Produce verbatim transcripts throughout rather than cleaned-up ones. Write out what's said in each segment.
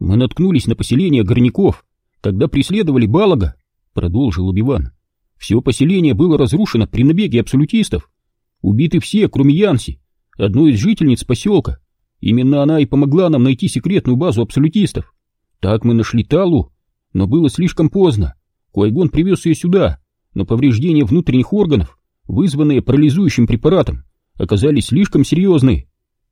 Мы наткнулись на поселение горняков, когда преследовали Балага, продолжил Оби-Ван. Все поселение было разрушено при набеге абсолютистов. Убиты все, кроме Янси, одной из жительниц поселка. Именно она и помогла нам найти секретную базу абсолютистов. Так мы нашли Талу, но было слишком поздно. Куайгон привез ее сюда, но повреждения внутренних органов, вызванные парализующим препаратом, оказались слишком серьезны.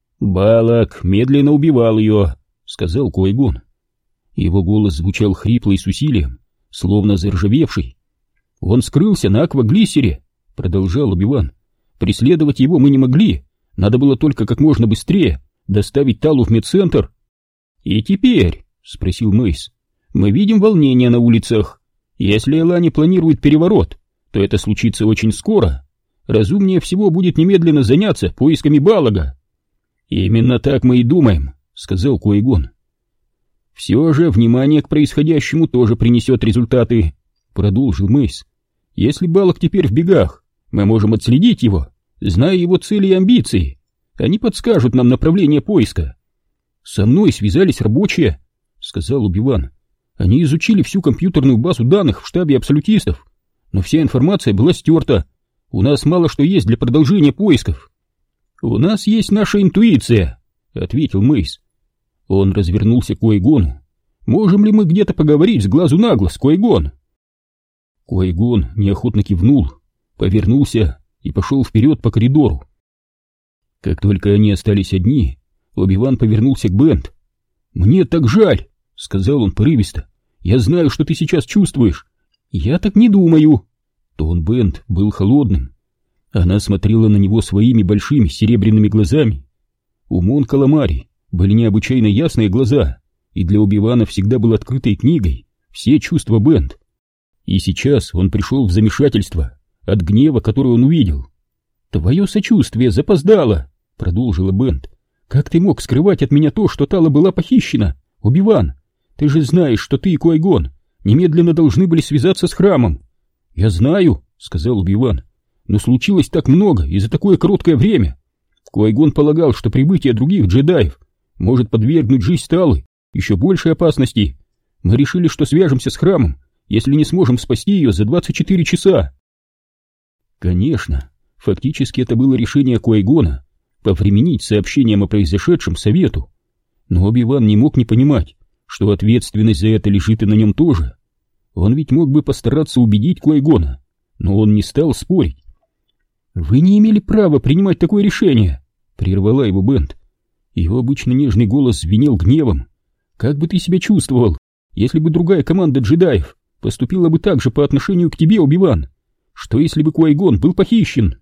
«Балаг медленно убивал ее», — сказал Куайгон. Его голос звучал хрипло и с усилием, словно заржавевший. «Он скрылся на акваглиссере», — продолжал Оби-Ван. «Преследовать его мы не могли, надо было только как можно быстрее доставить Талу в медцентр». «И теперь», — спросил Мейс, — «мы видим волнение на улицах. Если Элани планирует переворот, то это случится очень скоро. Разумнее всего будет немедленно заняться поисками Балага». «Именно так мы и думаем», — сказал Куайгон. «Все же внимание к происходящему тоже принесет результаты», — продолжил Мейс. «Если Балаг теперь в бегах, мы можем отследить его, зная его цели и амбиции. Они подскажут нам направление поиска». «Со мной связались рабочие», — сказал Оби-Ван. «Они изучили всю компьютерную базу данных в штабе абсолютистов, но вся информация была стерта. У нас мало что есть для продолжения поисков». «У нас есть наша интуиция», — ответил Мейс. Он развернулся к Куайгону. «Можем ли мы где-то поговорить с глазу на глаз, Куайгон?» Куайгон неохотно кивнул, повернулся и пошел вперед по коридору. Как только они остались одни, Оби-Ван повернулся к Бент. «Мне так жаль», — сказал он порывисто. «Я знаю, что ты сейчас чувствуешь». «Я так не думаю». Тон Бент был холодным. Она смотрела на него своими большими серебряными глазами. У Мон Каламари были необычайно ясные глаза, и для Оби-Вана всегда был открытой книгой все чувства Бент. И сейчас он пришел в замешательство от гнева, который он увидел. «Твое сочувствие запоздало», — продолжила Бент. «Как ты мог скрывать от меня то, что Тала была похищена, Оби-Ван? Ты же знаешь, что ты и Куайгон немедленно должны были связаться с храмом». «Я знаю», — сказал Оби-Ван, — «но случилось так много и за такое короткое время. Куайгон полагал, что прибытие других джедаев может подвергнуть жизнь Талы еще большей опасности. Мы решили, что свяжемся с храмом, если не сможем спасти ее за двадцать четыре часа». Конечно, фактически это было решение Куайгона повременить сообщением о произошедшем совету, но Оби-Ван не мог не понимать, что ответственность за это лежит и на нем тоже. Он ведь мог бы постараться убедить Куайгона, но он не стал спорить. «Вы не имели права принимать такое решение», — прервала его Бент. Его обычно нежный голос звенел гневом. «Как бы ты себя чувствовал, если бы другая команда джедаев поступила бы так же по отношению к тебе, Оби-Ван? Что если бы Куайгон был похищен?»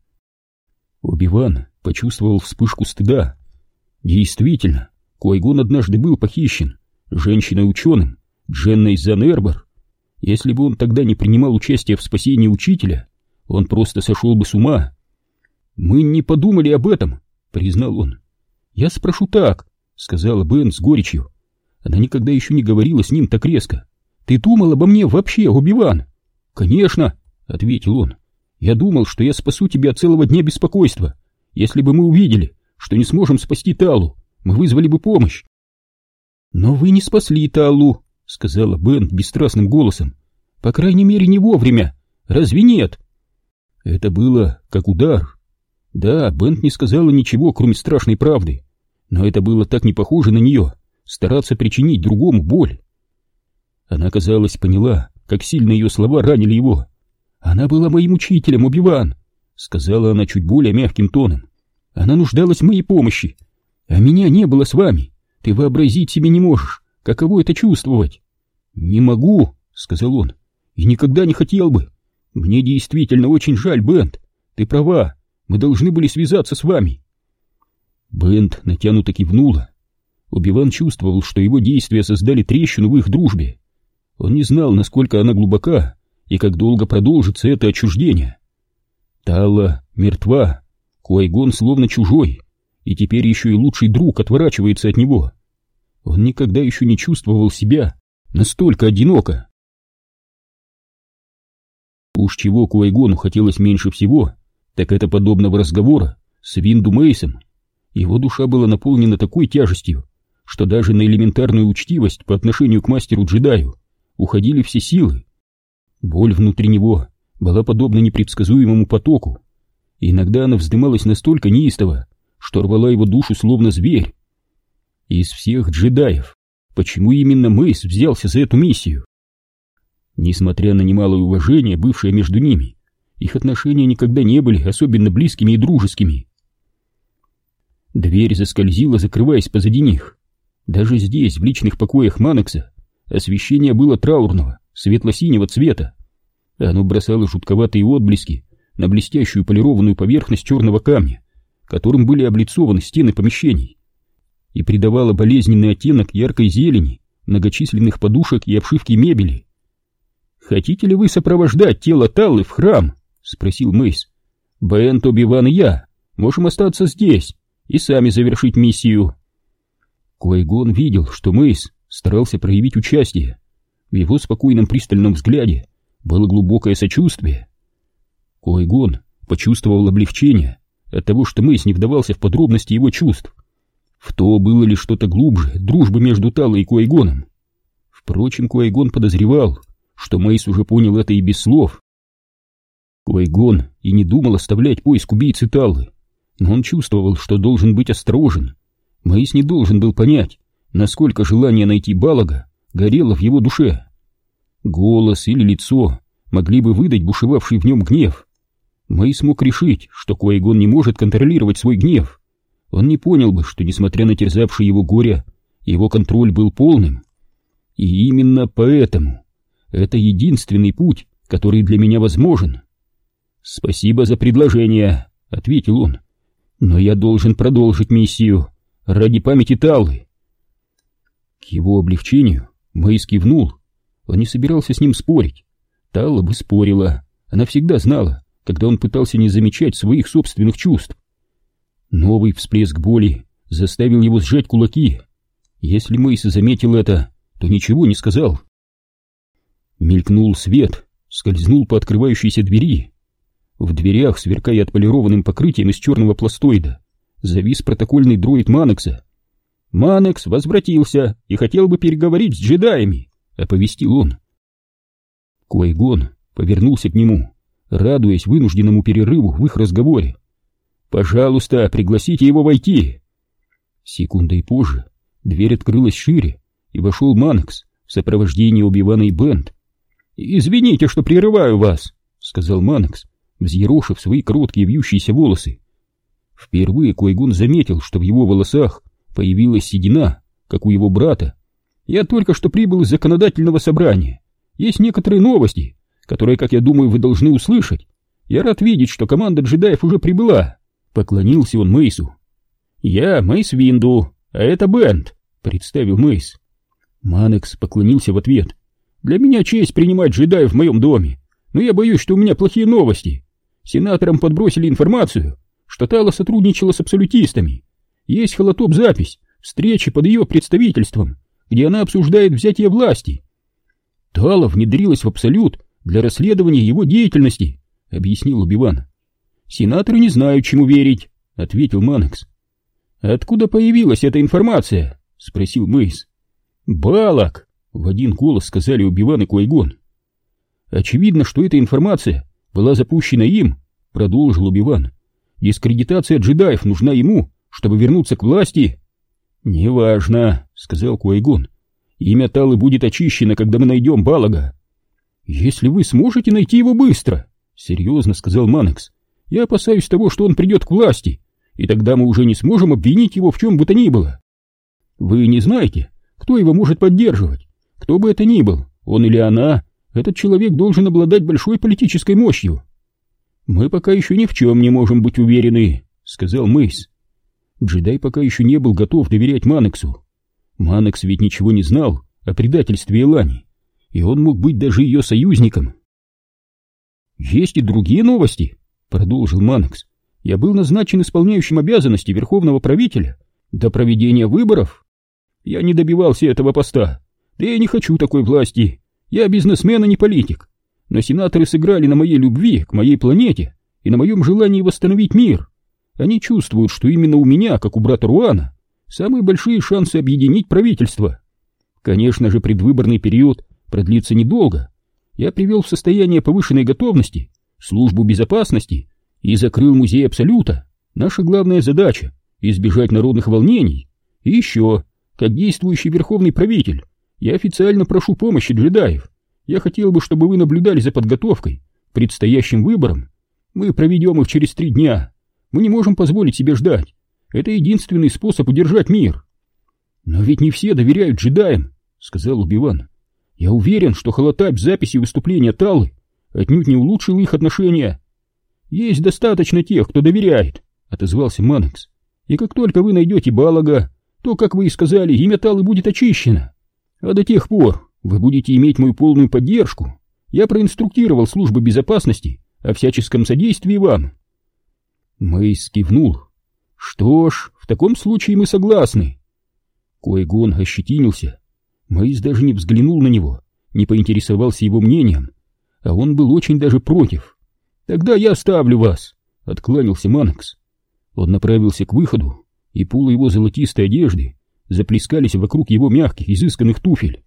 Оби-Ван почувствовал вспышку стыда. Действительно, Куайгон однажды был похищен женщиной-ученым Дженной Занербор. Если бы он тогда не принимал участие в спасении учителя, он просто сошел бы с ума. «Мы не подумали об этом», — признал он. «Я спрошу так», — сказала Бен с горечью. Она никогда еще не говорила с ним так резко. «Ты думал обо мне вообще, Оби-Ван?» «Конечно», — ответил он. «Я думал, что я спасу тебя от целого дня беспокойства. Если бы мы увидели, что не сможем спасти Талу, мы вызвали бы помощь». «Но вы не спасли Талу», — сказала Бен бесстрастным голосом. «По крайней мере, не вовремя. Разве нет?» Это было как удар. Да, Бент не сказала ничего, кроме страшной правды, но это было так не похоже на нее, стараться причинить другому боль. Она, казалось, поняла, как сильно ее слова ранили его. «Она была моим учителем, Оби-Ван», — сказала она чуть более мягким тоном. «Она нуждалась в моей помощи, а меня не было с вами. Ты вообразить себе не можешь, каково это чувствовать». «Не могу», — сказал он, — «и никогда не хотел бы. Мне действительно очень жаль, Бент. Ты права, мы должны были связаться с вами». Бент натянуто кивнула. Оби-Ван чувствовал, что его действия создали трещину в их дружбе. Он не знал, насколько она глубока и как долго продолжится это отчуждение. Тала мертва, Куайгон словно чужой, и теперь еще и лучший друг отворачивается от него. Он никогда еще не чувствовал себя настолько одиноко. Уж чего Куайгону хотелось меньше всего, так это подобного разговора с Винду Мейсом. Его душа была наполнена такой тяжестью, что даже на элементарную учтивость по отношению к мастеру-джедаю уходили все силы. Боль внутри него была подобна непредсказуемому потоку. Иногда она вздымалась настолько неистово, что рвала его душу словно зверь. Из всех джедаев, почему именно Мэйс взялся за эту миссию? Несмотря на немалое уважение, бывшее между ними, их отношения никогда не были особенно близкими и дружескими. Дверь заскользила, закрываясь позади них. Даже здесь, в личных покоях Манекса, освещение было траурного, светло-синего цвета. Оно бросало жутковатые отблески на блестящую полированную поверхность черного камня, которым были облицованы стены помещений, и придавало болезненный оттенок яркой зелени, многочисленных подушек и обшивки мебели. «Хотите ли вы сопровождать тело Таллы в храм?» — спросил Мэйс. «Бент, Оби-Ван и я можем остаться здесь и сами завершить миссию». Квай-Гон видел, что Мэйс старался проявить участие. В его спокойном пристальном взгляде было глубокое сочувствие. Квай-Гон почувствовал облегчение от того, что Мэйс не вдавался в подробности его чувств. В то было ли что-то глубже дружбы между Таллой и Квай-Гоном? Впрочем, Квай-Гон подозревал, что Мэйс уже понял это и без слов. Квай-Гон и не думал оставлять поиск убийцы Таллы, но он чувствовал, что должен быть осторожен. Мэйс не должен был понять, насколько желание найти Балага горело в его душе. Голос или лицо могли бы выдать бушевавший в нем гнев. Мэйс мог решить, что Квай-Гон не может контролировать свой гнев. Он не понял бы, что, несмотря на терзавшее его горе, его контроль был полным. И именно поэтому это единственный путь, который для меня возможен. «Спасибо за предложение», — ответил он. «Но я должен продолжить миссию ради памяти Таллы». К его облегчению Мэйс кивнул. Он не собирался с ним спорить. Талла бы спорила. Она всегда знала, когда он пытался не замечать своих собственных чувств. Новый всплеск боли заставил его сжать кулаки. Если Мэйс заметил это, то ничего не сказал. Мелькнул свет, скользнул по открывающейся двери. В дверях, сверкая отполированным покрытием из черного пластоида, завис протокольный дроид Манекса. «Манекс возвратился и хотел бы переговорить с джедаями», — оповестил он. Квай-Гон повернулся к нему, радуясь вынужденному перерыву в их разговоре. «Пожалуйста, пригласите его войти». Секундой позже дверь открылась шире, и вошел Манекс в сопровождении Оби-Вана и Бент. «Извините, что прерываю вас», — сказал Манекс, взъерошив свои короткие вьющиеся волосы. Впервые Квай-Гон заметил, что в его волосах появилась седина, как у его брата. «Я только что прибыл из законодательного собрания. Есть некоторые новости, которые, как я думаю, вы должны услышать. Я рад видеть, что команда джедаев уже прибыла». Поклонился он Мэйсу. «Я Мэйс Винду, а это Бент», — представил Мэйс. Манекс поклонился в ответ. «Для меня честь принимать джедаев в моем доме, но я боюсь, что у меня плохие новости. Сенаторам подбросили информацию, что Талла сотрудничала с абсолютистами. Есть холотоп-запись встречи под ее представительством, где она обсуждает взятие власти. Талла внедрилась в Абсолют для расследования его деятельности», — объяснил Оби-Ван. «Сенаторы не знают, чему верить», — ответил Манекс. «Откуда появилась эта информация?» — спросил Мэйс. «Балак!» — в один голос сказали Оби-Ван и Квай-Гон. «Очевидно, что эта информация была запущена им», — продолжил Оби-Ван. «Дискредитация джедаев нужна ему, чтобы вернуться к власти». «Неважно», — сказал Квай-Гон. «Имя Таллы будет очищено, когда мы найдем Балага». «Если вы сможете найти его быстро», — серьезно сказал Манекс. «Я опасаюсь того, что он придет к власти, и тогда мы уже не сможем обвинить его в чем бы то ни было. Вы не знаете, кто его может поддерживать? Кто бы это ни был, он или она, этот человек должен обладать большой политической мощью». «Мы пока еще ни в чем не можем быть уверены», — сказал Мэйс. Джедай пока еще не был готов доверять Манексу. Манекс ведь ничего не знал о предательстве Элани, и он мог быть даже ее союзником. «Есть и другие новости», — продолжил Манекс. «Я был назначен исполняющим обязанности верховного правителя до проведения выборов. Я не добивался этого поста, да я не хочу такой власти. Я бизнесмен, а не политик. Но сенаторы сыграли на моей любви к моей планете и на моем желании восстановить мир. Они чувствуют, что именно у меня, как у брата Руана, самые большие шансы объединить правительство. Конечно же, предвыборный период продлится недолго. Я привел в состояние повышенной готовности службу безопасности и закрыл музей Абсолюта. Наша главная задача — избежать народных волнений. И еще, как действующий верховный правитель, я официально прошу помощи джедаев. Я хотел бы, чтобы вы наблюдали за подготовкой к предстоящим выборам. Мы проведем их через три дня. Мы не можем позволить себе ждать. Это единственный способ удержать мир. Но ведь не все доверяют джедаям, сказал Оби-Ван. Я уверен, что холотап записи выступления Таллы отнюдь не улучшил их отношения. Есть достаточно тех, кто доверяет, отозвался Манекс. И как только вы найдете Балага, то, как вы и сказали, имя Таллы будет очищено. А до тех пор вы будете иметь мою полную поддержку. Я проинструктировал службы безопасности о всяческом содействии вам. Мэйс кивнул. Что ж, в таком случае мы согласны. Ки-Гон ощетинился. Мэйс даже не взглянул на него, не поинтересовался его мнением, а он был очень даже против. Тогда я оставлю вас, откланялся Манекс. Он направился к выходу, и полы его золотистой одежды заплескались вокруг его мягких, изысканных туфель.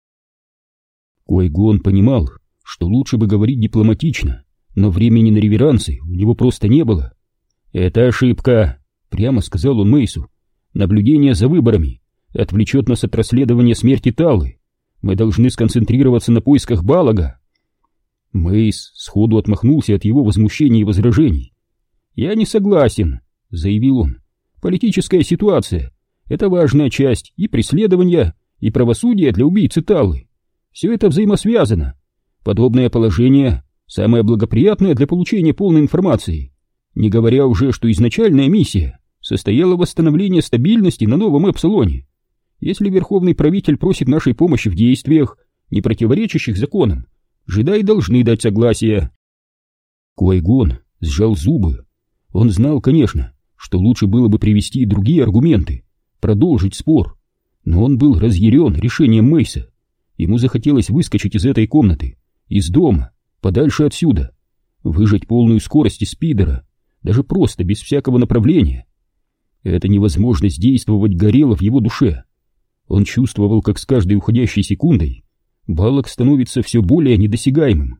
Ки-Гон понимал, что лучше бы говорить дипломатично, но времени на реверансы у него просто не было. «Это ошибка», — прямо сказал он Мэйсу. «Наблюдение за выборами отвлечет нас от расследования смерти Таллы. Мы должны сконцентрироваться на поисках Балага». Мэйс сходу отмахнулся от его возмущений и возражений. «Я не согласен», — заявил он. «Политическая ситуация — это важная часть и преследования, и правосудия для убийцы Таллы. Все это взаимосвязано. Подобное положение самое благоприятное для получения полной информации, не говоря уже, что изначальная миссия состояла в восстановлении стабильности на новом Эпсилоне. Если верховный правитель просит нашей помощи в действиях, не противоречащих законам, джедаи должны дать согласие». Ки-Гон сжал зубы. Он знал, конечно, что лучше было бы привести и другие аргументы, продолжить спор, но он был разъярен решением Мэйса. Ему захотелось выскочить из этой комнаты, из дома, подальше отсюда, выжать полную скорость из спидера, даже просто без всякого направления. Эта невозможность действовать горела в его душе. Он чувствовал, как с каждой уходящей секундой Балаг становится все более недосягаемым.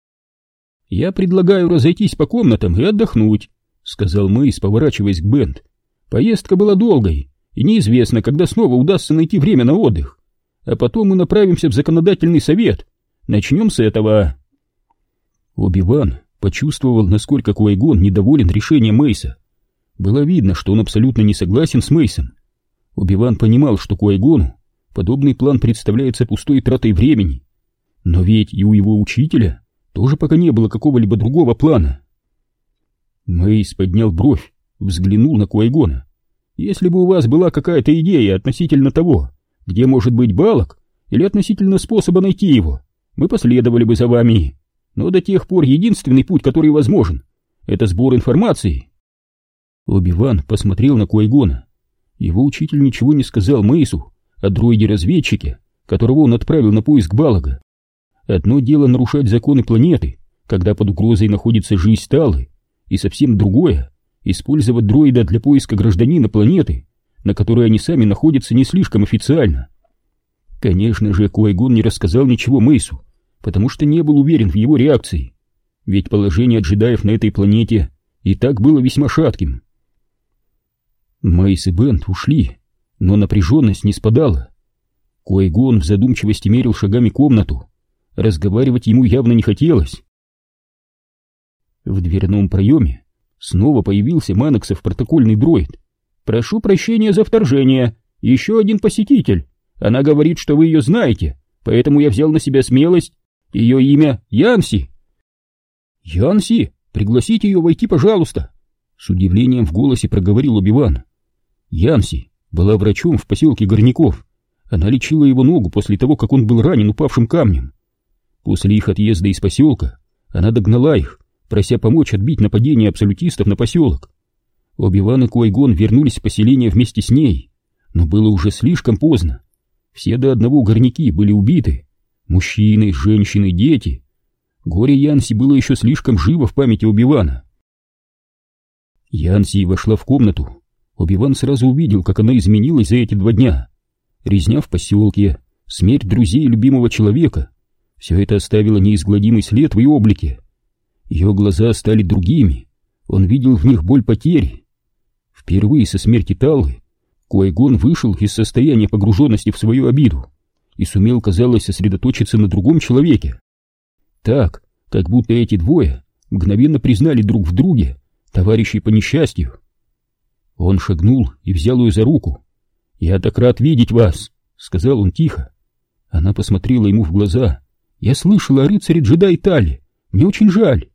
«Я предлагаю разойтись по комнатам и отдохнуть», — сказал Мэйс, поворачиваясь к Бент. «Поездка была долгой, и неизвестно, когда снова удастся найти время на отдых. А потом мы направимся в законодательный совет. Начнем с этого». Оби-Ван почувствовал, насколько Ки-Гон недоволен решением Мэйса. Было видно, что он абсолютно не согласен с Мэйсом. Оби-Ван понимал, что Ки-Гону подобный план представляется пустой тратой времени. Но ведь и у его учителя тоже пока не было какого-либо другого плана. Мэйс поднял бровь, взглянул на Ки-Гона. «Если бы у вас была какая-то идея относительно того, где может быть Балаг, или относительно способа найти его, мы последовали бы за вами. Но до тех пор единственный путь, который возможен, это сбор информации». Оби-Ван посмотрел на Ки-Гона. Его учитель ничего не сказал Мэйсу о дроиде-разведчике, которого он отправил на поиск Балага. Одно дело нарушать законы планеты, когда под угрозой находится жизнь Таллы, и совсем другое — использовать дроида для поиска гражданина планеты, на которой они сами находятся не слишком официально. Конечно же, Ки-Гон не рассказал ничего Мэйсу, потому что не был уверен в его реакции, ведь положение джедаев на этой планете и так было весьма шатким. Мэйс и Бент ушли, но напряженность не спадала. Ки-Гон в задумчивости мерил шагами комнату. Разговаривать ему явно не хотелось. В дверном проеме снова появился Манексов протокольный дроид. «Прошу прощения за вторжение. Еще один посетитель. Она говорит, что вы ее знаете, поэтому я взял на себя смелость. Ее имя Янси». «Янси? Пригласите ее войти, пожалуйста», — с удивлением в голосе проговорил Оби-Ван. Янси была врачом в поселке Горняков. Она лечила его ногу после того, как он был ранен упавшим камнем. После их отъезда из поселка она догнала их, прося помочь отбить нападение абсолютистов на поселок. Оби-Ван и Ки-Гон вернулись в поселение вместе с ней, но было уже слишком поздно. Все до одного горняки были убиты. Мужчины, женщины, дети. Горе Янси было еще слишком живо в памяти Оби-Вана. Янси вошла в комнату. Оби-Ван сразу увидел, как она изменилась за эти два дня. Резня в поселке, смерть друзей и любимого человека — все это оставило неизгладимый след в ее облике. Ее глаза стали другими, он видел в них боль потери. Впервые со смерти Таллы Ки-Гон вышел из состояния погруженности в свою обиду и сумел, казалось, сосредоточиться на другом человеке. Так, как будто эти двое мгновенно признали друг в друге товарищей по несчастью. Он шагнул и взял ее за руку. «Я так рад видеть вас», — сказал он тихо. Она посмотрела ему в глаза. «Я слышала о рыцаре-джедае Талле. Мне очень жаль».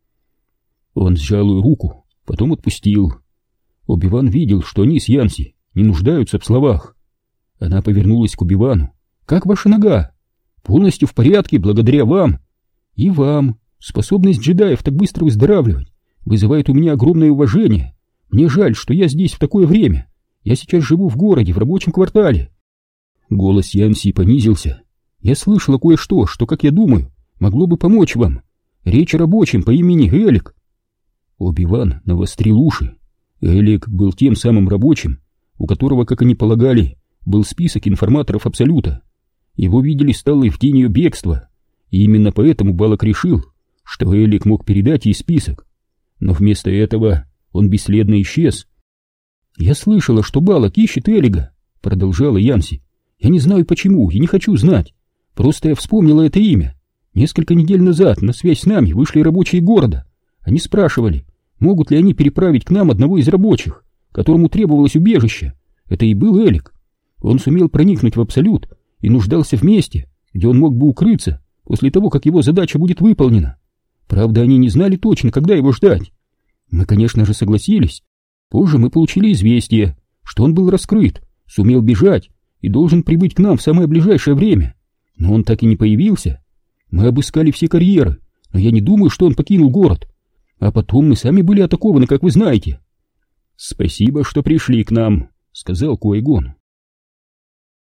Он сжал ее руку, потом отпустил. Оби-Ван видел, что они с Янси не нуждаются в словах. Она повернулась к Оби-Вану. «Как ваша нога?» «Полностью в порядке, благодаря вам». «И вам. Способность джедаев так быстро выздоравливать вызывает у меня огромное уважение. Мне жаль, что я здесь в такое время. Я сейчас живу в городе, в рабочем квартале». Голос Янси понизился. «Я слышала кое-что, что, как я думаю, могло бы помочь вам. Речь о рабочем по имени Элик». Оби-Ван навострил уши. Элик был тем самым рабочим, у которого, как они полагали, был список информаторов Абсолюта. Его видели с Таллой в день ее бегства, и именно поэтому Балок решил, что Элик мог передать ей список. Но вместо этого он бесследно исчез. «Я слышала, что Балок ищет Элига», — продолжала Янси. «Я не знаю почему и не хочу знать. Просто я вспомнила это имя. Несколько недель назад на связь с нами вышли рабочие города. Они спрашивали, могут ли они переправить к нам одного из рабочих, которому требовалось убежище. Это и был Элик. Он сумел проникнуть в Абсолют и нуждался в месте, где он мог бы укрыться после того, как его задача будет выполнена. Правда, они не знали точно, когда его ждать. Мы, конечно же, согласились. Позже мы получили известие, что он был раскрыт, сумел бежать и должен прибыть к нам в самое ближайшее время. Но он так и не появился. Мы обыскали все карьеры, но я не думаю, что он покинул город. А потом мы сами были атакованы, как вы знаете». «Спасибо, что пришли к нам», — сказал Ки-Гон.